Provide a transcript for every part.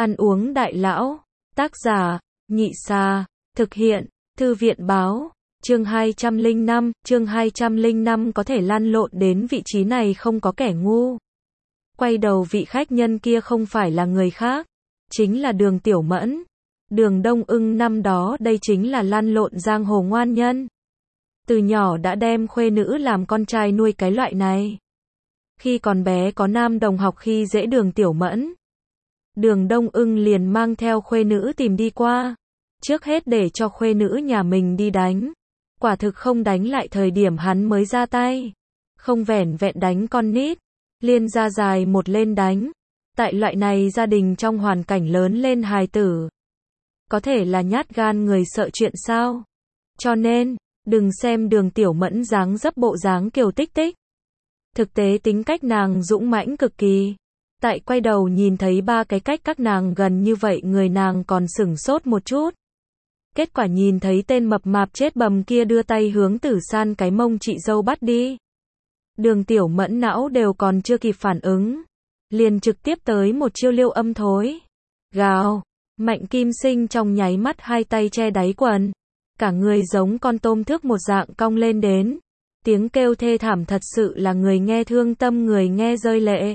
Ăn uống đại lão. Tác giả, Nhị Xà. Thực hiện, Thư viện báo. Chương 205 có thể lăn lộn đến vị trí này không có kẻ ngu. Quay đầu vị khách nhân kia không phải là người khác, chính là Đường Tiểu Mẫn. Đường Đông Ưng năm đó đây chính là lăn lộn giang hồ ngoan nhân. Từ nhỏ đã đem khuê nữ làm con trai nuôi cái loại này. Khi còn bé có nam đồng học khi dễ Đường Tiểu Mẫn. Đường Đông Ưng liền mang theo khuê nữ tìm đi qua. Trước hết để cho khuê nữ nhà mình đi đánh. Quả thực không đánh lại thời điểm hắn mới ra tay. Không vẻn vẹn đánh con nít. Liên ra dài một lên đánh. Tại loại này gia đình trong hoàn cảnh lớn lên hài tử. Có thể là nhát gan người sợ chuyện sao. Cho nên, đừng xem Đường Tiểu Mẫn dáng dấp bộ dáng kiều tích tích. Thực tế tính cách nàng dũng mãnh cực kỳ. Tại quay đầu nhìn thấy ba cái cách các nàng gần như vậy người nàng còn sửng sốt một chút. Kết quả nhìn thấy tên mập mạp chết bầm kia đưa tay hướng Tử San cái mông chị dâu bắt đi. Đường Tiểu Mẫn não đều còn chưa kịp phản ứng. Liền trực tiếp tới một chiêu liêu âm thối. Gào, Mạnh Kim Sinh trong nháy mắt hai tay che đáy quần. Cả người giống con tôm thước một dạng cong lên đến. Tiếng kêu thê thảm thật sự là người nghe thương tâm người nghe rơi lệ.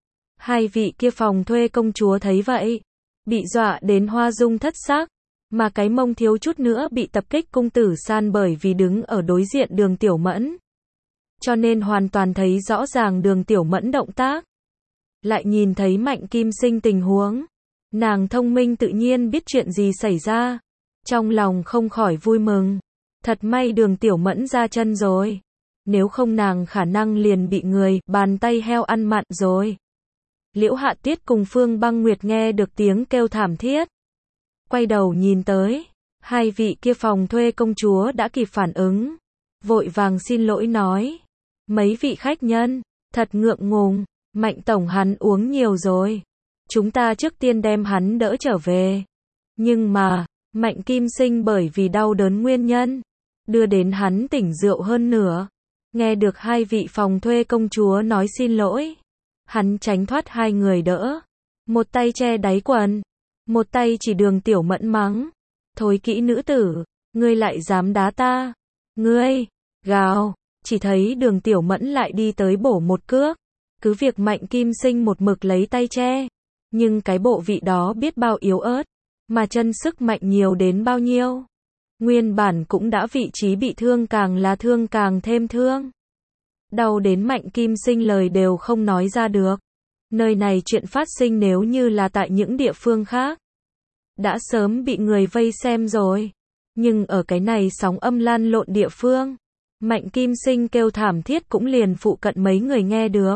Hai vị kia phòng thuê công chúa thấy vậy. Bị dọa đến hoa dung thất sắc. Mà cái mông thiếu chút nữa bị tập kích cung Tử San bởi vì đứng ở đối diện Đường Tiểu Mẫn. Cho nên hoàn toàn thấy rõ ràng Đường Tiểu Mẫn động tác. Lại nhìn thấy Mạnh Kim Sinh tình huống. Nàng thông minh tự nhiên biết chuyện gì xảy ra. Trong lòng không khỏi vui mừng. Thật may Đường Tiểu Mẫn ra chân rồi. Nếu không nàng khả năng liền bị người bàn tay heo ăn mặn rồi. Liễu Hạ Tiết cùng Phương Băng Nguyệt nghe được tiếng kêu thảm thiết. Quay đầu nhìn tới. Hai vị kia phòng thuê công chúa đã kịp phản ứng. Vội vàng xin lỗi nói. Mấy vị khách nhân, thật ngượng ngùng. Mạnh tổng hắn uống nhiều rồi. Chúng ta trước tiên đem hắn đỡ trở về. Nhưng mà, Mạnh Kim Sinh bởi vì đau đớn nguyên nhân, đưa đến hắn tỉnh rượu hơn nữa. Nghe được hai vị phòng thuê công chúa nói xin lỗi. Hắn tránh thoát hai người đỡ. Một tay che đáy quần. Một tay chỉ Đường Tiểu Mẫn mắng. Thối kỹ nữ tử, ngươi lại dám đá ta. Ngươi, gào, chỉ thấy Đường Tiểu Mẫn lại đi tới bổ một cước. Cứ việc Mạnh Kim Sinh một mực lấy tay che. Nhưng cái bộ vị đó biết bao yếu ớt. Mà chân sức mạnh nhiều đến bao nhiêu. Nguyên bản cũng đã vị trí bị thương càng là thương càng thêm thương. Đau đến Mạnh Kim Sinh lời đều không nói ra được. Nơi này chuyện phát sinh nếu như là tại những địa phương khác. Đã sớm bị người vây xem rồi. Nhưng ở cái này sóng âm lan lộn địa phương. Mạnh Kim Sinh kêu thảm thiết cũng liền phụ cận mấy người nghe được.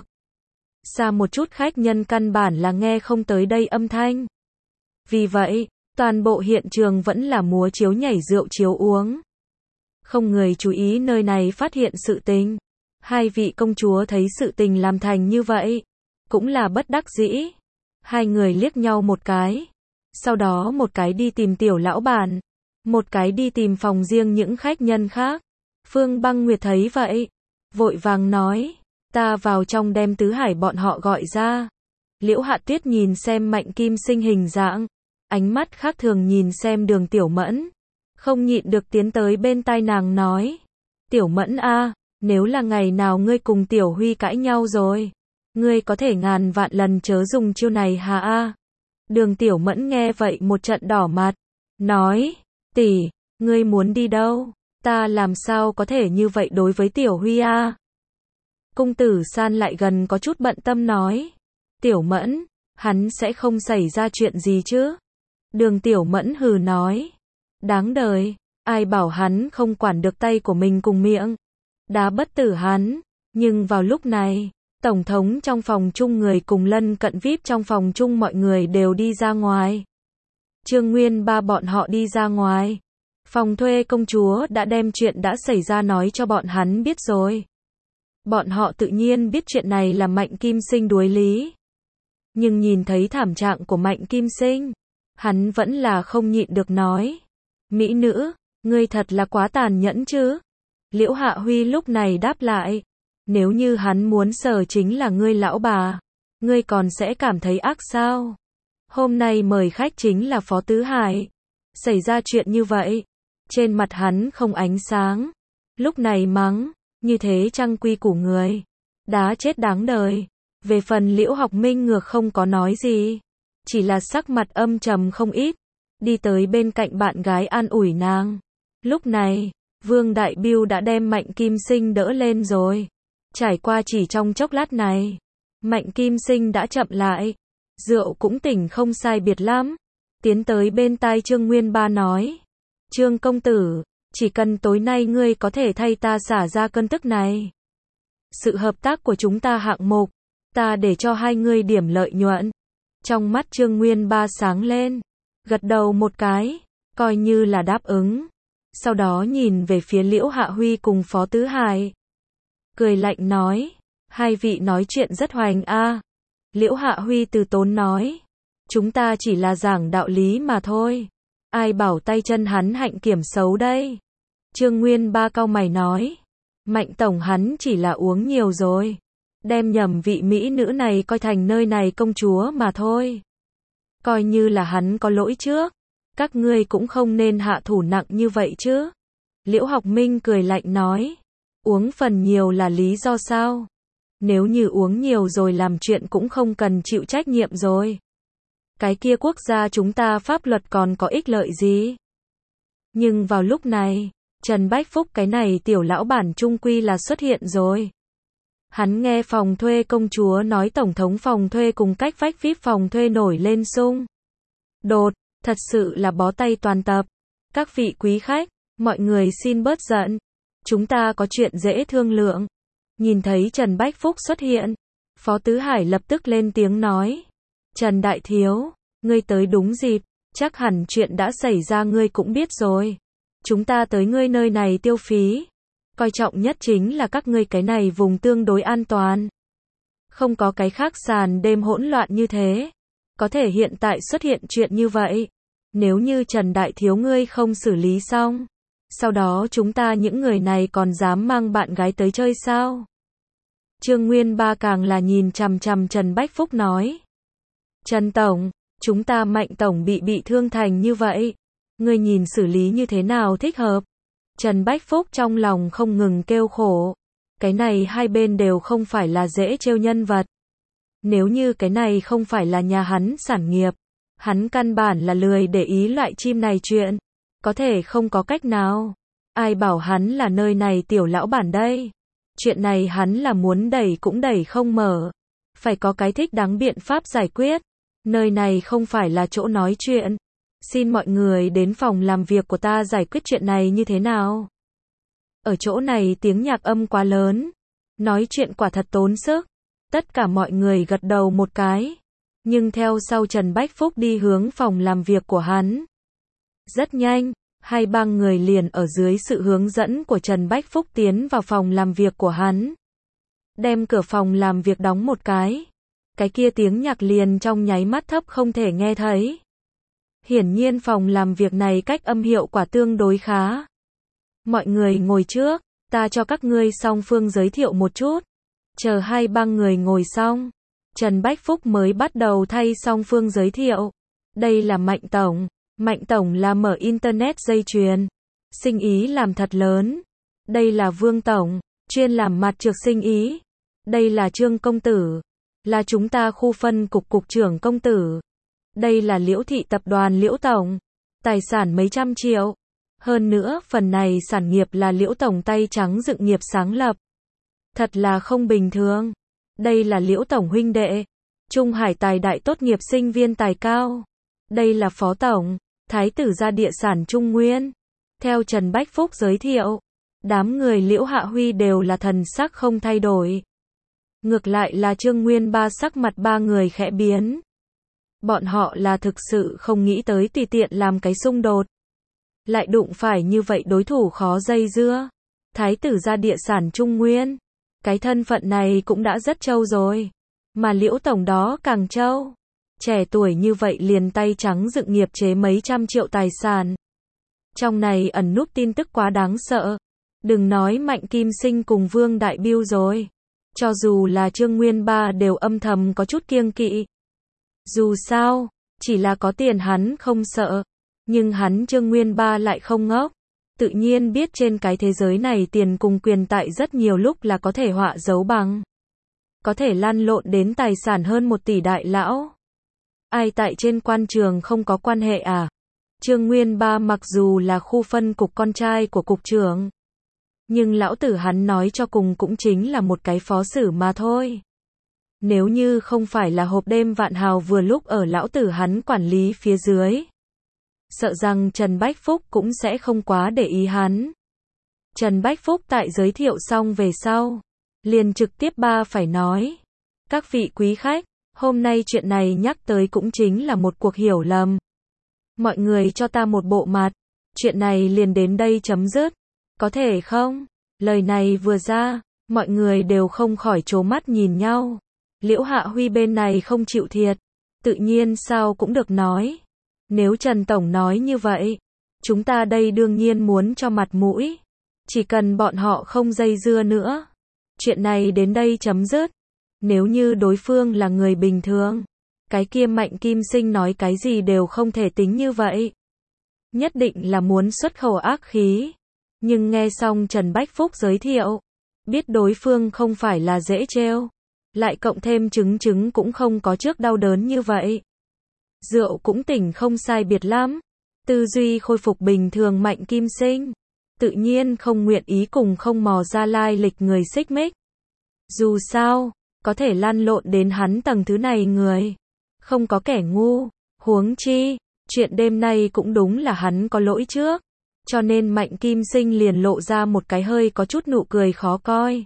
Xa một chút khách nhân căn bản là nghe không tới đây âm thanh. Vì vậy, toàn bộ hiện trường vẫn là múa chiếu nhảy rượu chiếu uống. Không người chú ý nơi này phát hiện sự tình. Hai vị công chúa thấy sự tình làm thành như vậy. Cũng là bất đắc dĩ. Hai người liếc nhau một cái. Sau đó một cái đi tìm Tiểu lão bản. Một cái đi tìm phòng riêng những khách nhân khác. Phương Băng Nguyệt thấy vậy. Vội vàng nói. Ta vào trong đem Tứ Hải bọn họ gọi ra. Liễu Hạ Tuyết nhìn xem Mạnh Kim Sinh hình dạng. Ánh mắt khác thường nhìn xem Đường Tiểu Mẫn. Không nhịn được tiến tới bên tai nàng nói. Tiểu Mẫn a, nếu là ngày nào ngươi cùng Tiểu Huy cãi nhau rồi. Ngươi có thể ngàn vạn lần chớ dùng chiêu này hà a. Đường Tiểu Mẫn nghe vậy một trận đỏ mặt. Nói, tỷ, ngươi muốn đi đâu? Ta làm sao có thể như vậy đối với Tiểu Huy a? Cung Tử San lại gần có chút bận tâm nói. Tiểu Mẫn, hắn sẽ không xảy ra chuyện gì chứ? Đường Tiểu Mẫn hừ nói. Đáng đời, ai bảo hắn không quản được tay của mình cùng miệng. Đá bất tử hắn. Nhưng vào lúc này, Tổng thống trong phòng chung người cùng lân cận VIP trong phòng chung mọi người đều đi ra ngoài. Trương Nguyên ba bọn họ đi ra ngoài. Phòng thuê công chúa đã đem chuyện đã xảy ra nói cho bọn hắn biết rồi. Bọn họ tự nhiên biết chuyện này là Mạnh Kim Sinh đuối lý. Nhưng nhìn thấy thảm trạng của Mạnh Kim Sinh, hắn vẫn là không nhịn được nói. Mỹ nữ, ngươi thật là quá tàn nhẫn chứ. Liễu Hạ Huy lúc này đáp lại. Nếu như hắn muốn sờ chính là ngươi lão bà, ngươi còn sẽ cảm thấy ác sao? Hôm nay mời khách chính là Phó Tứ Hải. Xảy ra chuyện như vậy, trên mặt hắn không ánh sáng. Lúc này mắng, như thế trăng quy củ người, đá chết đáng đời. Về phần Liễu Học Minh ngược không có nói gì, chỉ là sắc mặt âm trầm không ít, đi tới bên cạnh bạn gái an ủi nàng. Lúc này, Vương Đại Bưu đã đem Mạnh Kim Sinh đỡ lên rồi. Trải qua chỉ trong chốc lát này, Mạnh Kim Sinh đã chậm lại, rượu cũng tỉnh không sai biệt lắm. Tiến tới bên tai Trương Nguyên Ba nói, Trương công tử, chỉ cần tối nay ngươi có thể thay ta xả ra cơn tức này. Sự hợp tác của chúng ta hạng mục, ta để cho hai ngươi điểm lợi nhuận. Trong mắt Trương Nguyên Ba sáng lên, gật đầu một cái, coi như là đáp ứng. Sau đó nhìn về phía Liễu Hạ Huy cùng Phó Tứ Hải. Cười lạnh nói, hai vị nói chuyện rất hoành a. Liễu Hạ Huy từ tốn nói, chúng ta chỉ là giảng đạo lý mà thôi. Ai bảo tay chân hắn hạnh kiểm xấu đây? Trương Nguyên Ba cau mày nói, Mạnh tổng hắn chỉ là uống nhiều rồi, đem nhầm vị mỹ nữ này coi thành nơi này công chúa mà thôi. Coi như là hắn có lỗi trước, các ngươi cũng không nên hạ thủ nặng như vậy chứ. Liễu Học Minh cười lạnh nói, uống phần nhiều là lý do sao? Nếu như uống nhiều rồi làm chuyện cũng không cần chịu trách nhiệm rồi. Cái kia quốc gia chúng ta pháp luật còn có ích lợi gì? Nhưng vào lúc này, Trần Bách Phúc cái này tiểu lão bản trung quy là xuất hiện rồi. Hắn nghe phòng thuê công chúa nói tổng thống phòng thuê cùng cách vách VIP phòng thuê nổi lên xung đột, thật sự là bó tay toàn tập. Các vị quý khách, mọi người xin bớt giận, chúng ta có chuyện dễ thương lượng. Nhìn thấy Trần Bách Phúc xuất hiện, Phó Tứ Hải lập tức lên tiếng nói, Trần Đại Thiếu, ngươi tới đúng dịp, chắc hẳn chuyện đã xảy ra ngươi cũng biết rồi. Chúng ta tới ngươi nơi này tiêu phí, coi trọng nhất chính là các ngươi cái này vùng tương đối an toàn. Không có cái khác sàn đêm hỗn loạn như thế. Có thể hiện tại xuất hiện chuyện như vậy. Nếu như Trần Đại Thiếu ngươi không xử lý xong, sau đó chúng ta những người này còn dám mang bạn gái tới chơi sao? Trương Nguyên Ba càng là nhìn chằm chằm Trần Bách Phúc nói. Trần Tổng, chúng ta Mạnh Tổng bị thương thành như vậy. Ngươi nhìn xử lý như thế nào thích hợp? Trần Bách Phúc trong lòng không ngừng kêu khổ. Cái này hai bên đều không phải là dễ trêu nhân vật. Nếu như cái này không phải là nhà hắn sản nghiệp, hắn căn bản là lười để ý loại chim này chuyện. Có thể không có cách nào. Ai bảo hắn là nơi này tiểu lão bản đây? Chuyện này hắn là muốn đẩy cũng đẩy không mở. Phải có cái thích đáng biện pháp giải quyết. Nơi này không phải là chỗ nói chuyện. Xin mọi người đến phòng làm việc của ta giải quyết chuyện này như thế nào? Ở chỗ này tiếng nhạc âm quá lớn. Nói chuyện quả thật tốn sức. Tất cả mọi người gật đầu một cái. Nhưng theo sau Trần Bách Phúc đi hướng phòng làm việc của hắn. Rất nhanh, hai ba người liền ở dưới sự hướng dẫn của Trần Bách Phúc tiến vào phòng làm việc của hắn. Đem cửa phòng làm việc đóng một cái. Cái kia tiếng nhạc liền trong nháy mắt thấp không thể nghe thấy. Hiển nhiên phòng làm việc này cách âm hiệu quả tương đối khá. Mọi người ngồi trước, ta cho các ngươi song phương giới thiệu một chút. Chờ hai ba người ngồi xong, Trần Bách Phúc mới bắt đầu thay song phương giới thiệu. Đây là Mạnh Tổng. Mạnh Tổng là mở Internet dây chuyền. Sinh ý làm thật lớn. Đây là Vương Tổng, chuyên làm mặt trược sinh ý. Đây là Trương Công Tử, là chúng ta khu phân cục trưởng Công Tử. Đây là Liễu Thị Tập đoàn Liễu Tổng, tài sản mấy trăm triệu. Hơn nữa phần này sản nghiệp là Liễu Tổng tay trắng dựng nghiệp sáng lập. Thật là không bình thường. Đây là Liễu Tổng huynh đệ, Trung Hải tài đại tốt nghiệp sinh viên tài cao. Đây là Phó Tổng, Thái tử gia địa sản Trung Nguyên. Theo Trần Bách Phúc giới thiệu, đám người Liễu Hạ Huy đều là thần sắc không thay đổi. Ngược lại là Trương Nguyên Ba sắc mặt ba người khẽ biến. Bọn họ là thực sự không nghĩ tới tùy tiện làm cái xung đột. Lại đụng phải như vậy đối thủ khó dây dưa. Thái tử gia địa sản Trung Nguyên. Cái thân phận này cũng đã rất trâu rồi. Mà Liễu Tổng đó càng trâu. Trẻ tuổi như vậy liền tay trắng dựng nghiệp chế mấy trăm triệu tài sản. Trong này ẩn núp tin tức quá đáng sợ. Đừng nói Mạnh Kim Sinh cùng Vương Đại Bưu rồi. Cho dù là Trương Nguyên Ba đều âm thầm có chút kiêng kỵ. Dù sao, Chỉ là có tiền hắn không sợ. Nhưng hắn Trương Nguyên Ba lại không ngốc. Tự nhiên biết trên cái thế giới này tiền cùng quyền tại rất nhiều lúc là có thể họa dấu bằng. Có thể lăn lộn đến tài sản hơn 1 tỷ đại lão. Ai tại trên quan trường không có quan hệ à? Trương Nguyên Ba mặc dù là khu phân cục con trai của cục trưởng. Nhưng lão tử hắn nói cho cùng cũng chính là một cái phó sử mà thôi. Nếu như không phải là hộp đêm Vạn Hào vừa lúc ở lão tử hắn quản lý phía dưới. Sợ rằng Trần Bách Phúc cũng sẽ không quá để ý hắn. Trần Bách Phúc tại giới thiệu xong về sau. Liền trực tiếp phải nói. Các vị quý khách, hôm nay chuyện này nhắc tới cũng chính là một cuộc hiểu lầm. Mọi người cho ta một bộ mặt. Chuyện này liền đến đây chấm dứt. Có thể không? Lời này vừa ra, mọi người đều không khỏi trố mắt nhìn nhau. Liễu Hạ Huy bên này không chịu thiệt. Tự nhiên sao cũng được nói. Nếu Trần Tổng nói như vậy, chúng ta đây đương nhiên muốn cho mặt mũi. Chỉ cần bọn họ không dây dưa nữa. Chuyện này đến đây chấm dứt. Nếu như đối phương là người bình thường, cái kia Mạnh Kim Sinh nói cái gì đều không thể tính như vậy. Nhất định là muốn xuất khẩu ác khí. Nhưng nghe xong Trần Bách Phúc giới thiệu, biết đối phương không phải là dễ trêu, lại cộng thêm chứng cũng không có trước đau đớn như vậy. Rượu cũng tỉnh không sai biệt lắm. Tư duy khôi phục bình thường Mạnh Kim Sinh. Tự nhiên không nguyện ý cùng không mò ra lai lịch người xích mích. Dù sao, có thể lăn lộn đến hắn tầng thứ này người. Không có kẻ ngu. Huống chi, chuyện đêm nay cũng đúng là hắn có lỗi trước. Cho nên Mạnh Kim Sinh liền lộ ra một cái hơi có chút nụ cười khó coi.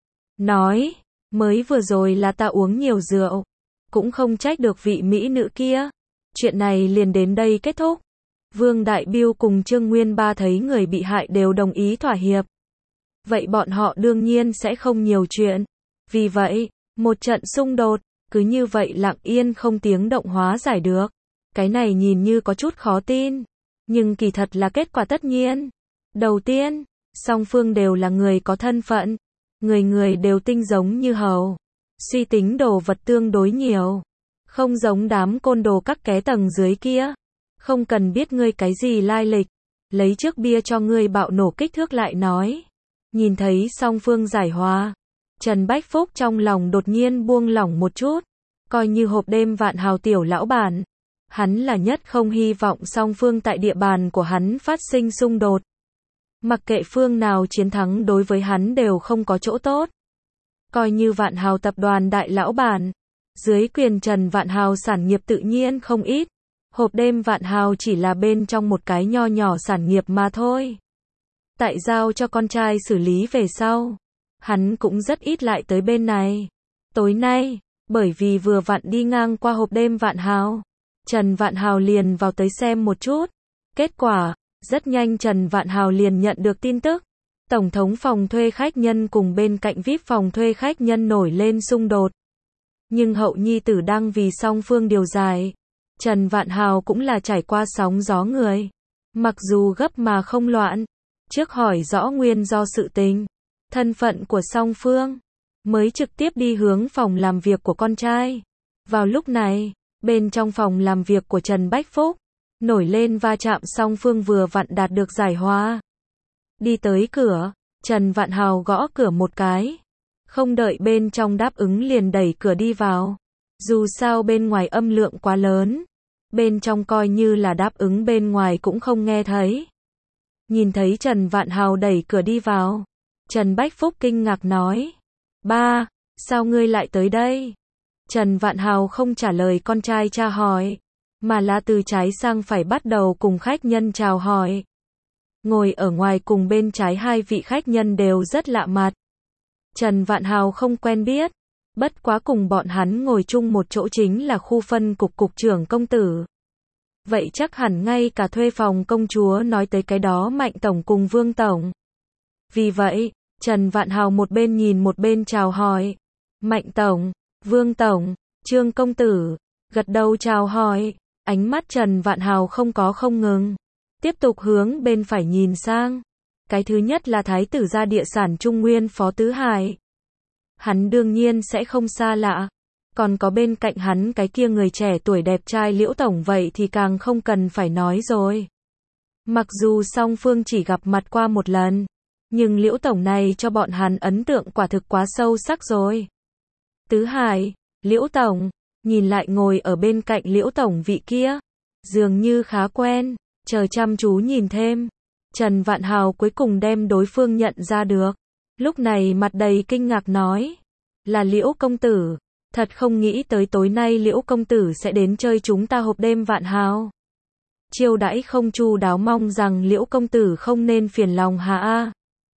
Nói, mới vừa rồi là ta uống nhiều rượu. Cũng không trách được vị mỹ nữ kia. Chuyện này liền đến đây kết thúc. Vương Đại Biêu cùng Trương Nguyên Ba thấy người bị hại đều đồng ý thỏa hiệp. Vậy bọn họ đương nhiên sẽ không nhiều chuyện. Vì vậy, một trận xung đột, cứ như vậy lặng yên không tiếng động hóa giải được. Cái này nhìn như có chút khó tin. Nhưng kỳ thật là kết quả tất nhiên. Đầu tiên, song phương đều là người có thân phận. Người đều tinh giống như hầu. Suy tính đồ vật tương đối nhiều. Không giống đám côn đồ các ké tầng dưới kia. Không cần biết ngươi cái gì lai lịch. Lấy trước bia cho ngươi bạo nổ kích thước lại nói. Nhìn thấy song phương giải hòa. Trần Bách Phúc trong lòng đột nhiên buông lỏng một chút. Coi như hộp đêm Vạn Hào tiểu lão bản. Hắn là nhất không hy vọng song phương tại địa bàn của hắn phát sinh xung đột. Mặc kệ phương nào chiến thắng đối với hắn đều không có chỗ tốt. Coi như Vạn Hào tập đoàn đại lão bản. Dưới quyền Trần Vạn Hào sản nghiệp tự nhiên không ít. Hộp đêm Vạn Hào chỉ là bên trong một cái nho nhỏ sản nghiệp mà thôi. Tại giao cho con trai xử lý về sau. Hắn cũng rất ít lại tới bên này. Tối nay, bởi vì vừa vặn đi ngang qua hộp đêm Vạn Hào. Trần Vạn Hào liền vào tới xem một chút. Kết quả, rất nhanh Trần Vạn Hào liền nhận được tin tức. Tổng thống phòng thuê khách nhân cùng bên cạnh VIP phòng thuê khách nhân nổi lên xung đột. Nhưng hậu nhi tử đang vì song phương điều giải. Trần Vạn Hào cũng là trải qua sóng gió người. Mặc dù gấp mà không loạn. Trước hỏi rõ nguyên do sự tình. Thân phận của song phương. Mới trực tiếp đi hướng phòng làm việc của con trai. Vào lúc này, bên trong phòng làm việc của Trần Bách Phúc. Nổi lên va chạm song phương vừa vặn đạt được giải hòa. Đi tới cửa, Trần Vạn Hào gõ cửa một cái. Không đợi bên trong đáp ứng liền đẩy cửa đi vào. Dù sao bên ngoài âm lượng quá lớn. Bên trong coi như là đáp ứng bên ngoài cũng không nghe thấy. Nhìn thấy Trần Vạn Hào đẩy cửa đi vào. Trần Bách Phúc kinh ngạc nói. Ba, sao ngươi lại tới đây? Trần Vạn Hào không trả lời con trai tra hỏi. Mà là từ trái sang phải bắt đầu cùng khách nhân chào hỏi. Ngồi ở ngoài cùng bên trái hai vị khách nhân đều rất lạ mặt. Trần Vạn Hào không quen biết. Bất quá cùng bọn hắn ngồi chung một chỗ chính là khu phân cục cục trưởng công tử. Vậy chắc hẳn ngay cả thuê phòng công chúa nói tới cái đó Mạnh Tổng cùng Vương Tổng. Vì vậy, Trần Vạn Hào một bên nhìn một bên chào hỏi. Mạnh Tổng, Vương Tổng, Trương Công Tử, gật đầu chào hỏi. Ánh mắt Trần Vạn Hào không ngừng. Tiếp tục hướng bên phải nhìn sang. Cái thứ nhất là Thái tử gia địa sản Trung Nguyên Phó Tứ Hải. Hắn đương nhiên sẽ không xa lạ. Còn có bên cạnh hắn cái kia người trẻ tuổi đẹp trai Liễu Tổng vậy thì càng không cần phải nói rồi. Mặc dù song phương chỉ gặp mặt qua một lần, nhưng Liễu Tổng này cho bọn hắn ấn tượng quả thực quá sâu sắc rồi. Tứ Hải, Liễu Tổng, nhìn lại ngồi ở bên cạnh Liễu Tổng vị kia, dường như khá quen, chờ chăm chú nhìn thêm. Trần Vạn Hào cuối cùng đem đối phương nhận ra được. Lúc này mặt đầy kinh ngạc nói, là Liễu công tử, thật không nghĩ tới tối nay Liễu công tử sẽ đến chơi chúng ta hộp đêm Vạn Hào. Chiêu đãi không chu đáo, mong rằng Liễu công tử không nên phiền lòng hà a.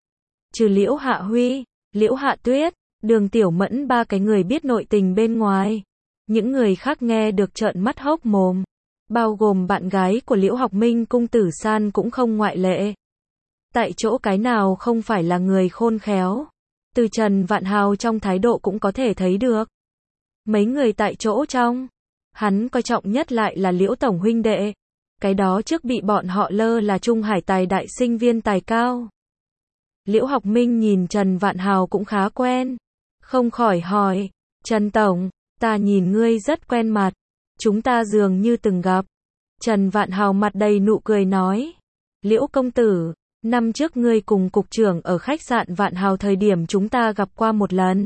Trừ Liễu Hạ Huy, Liễu Hạ Tuyết, Đường Tiểu Mẫn ba cái người biết nội tình bên ngoài, những người khác nghe được trợn mắt hốc mồm, bao gồm bạn gái của Liễu Học Minh Cung Tử San cũng không ngoại lệ. Tại chỗ cái nào không phải là người khôn khéo, từ Trần Vạn Hào trong thái độ cũng có thể thấy được. Mấy người tại chỗ trong, hắn coi trọng nhất lại là Liễu Tổng huynh đệ, cái đó trước bị bọn họ lơ là Trung Hải tài đại sinh viên tài cao. Liễu Học Minh nhìn Trần Vạn Hào cũng khá quen, không khỏi hỏi, Trần Tổng, ta nhìn ngươi rất quen mặt, chúng ta dường như từng gặp. Trần Vạn Hào mặt đầy nụ cười nói, Liễu công tử, năm trước ngươi cùng cục trưởng ở khách sạn Vạn Hào thời điểm chúng ta gặp qua một lần.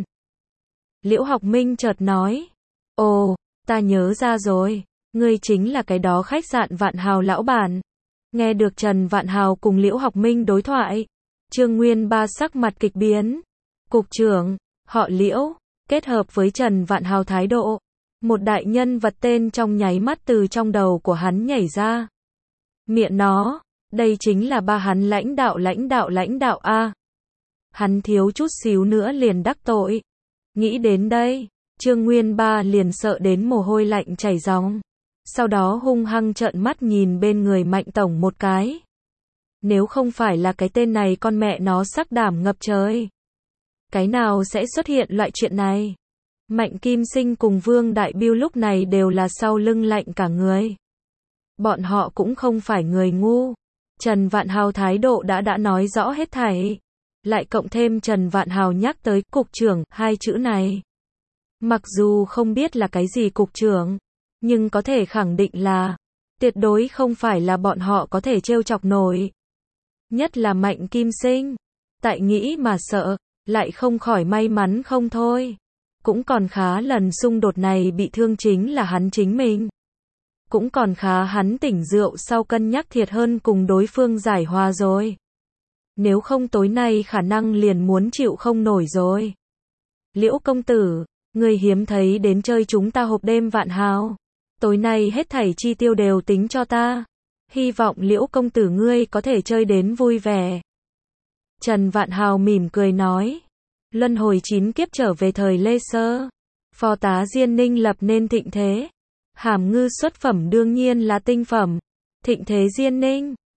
Liễu Học Minh chợt nói, ồ, ta nhớ ra rồi, ngươi chính là cái đó khách sạn Vạn Hào lão bản. Nghe được Trần Vạn Hào cùng Liễu Học Minh đối thoại, Trương Nguyên Ba sắc mặt kịch biến. Cục trưởng, họ Liễu, kết hợp với Trần Vạn Hào thái độ, một đại nhân vật tên trong nháy mắt từ trong đầu của hắn nhảy ra. Miệng nó, đây chính là ba hắn lãnh đạo a. Hắn thiếu chút xíu nữa liền đắc tội. Nghĩ đến đây, Trương Nguyên Ba liền sợ đến mồ hôi lạnh chảy ròng. Sau đó hung hăng trợn mắt nhìn bên người Mạnh Tổng một cái. Nếu không phải là cái tên này con mẹ nó sắc đảm ngập trời, cái nào sẽ xuất hiện loại chuyện này? Mạnh Kim Sinh cùng Vương Đại Biêu lúc này đều là sau lưng lạnh cả người. Bọn họ cũng không phải người ngu. Trần Vạn Hào thái độ đã nói rõ hết thảy. Lại cộng thêm Trần Vạn Hào nhắc tới cục trưởng hai chữ này. Mặc dù không biết là cái gì cục trưởng, nhưng có thể khẳng định là tuyệt đối không phải là bọn họ có thể trêu chọc nổi. Nhất là Mạnh Kim Sinh, tại nghĩ mà sợ, lại không khỏi may mắn không thôi. Cũng còn khá lần xung đột này bị thương chính là hắn chính mình. Cũng còn khá hắn tỉnh rượu sau cân nhắc thiệt hơn cùng đối phương giải hòa rồi. Nếu không tối nay khả năng liền muốn chịu không nổi rồi. Liễu công tử, người hiếm thấy đến chơi chúng ta hộp đêm Vạn Hào. Tối nay hết thảy chi tiêu đều tính cho ta. Hy vọng Liễu công tử ngươi có thể chơi đến vui vẻ. Trần Vạn Hào mỉm cười nói. Luân hồi 9 kiếp trở về thời Lê Sơ. Phó tá Diên Ninh lập nên thịnh thế. Hàm ngư xuất phẩm đương nhiên là tinh phẩm. Thịnh thế Diên Ninh.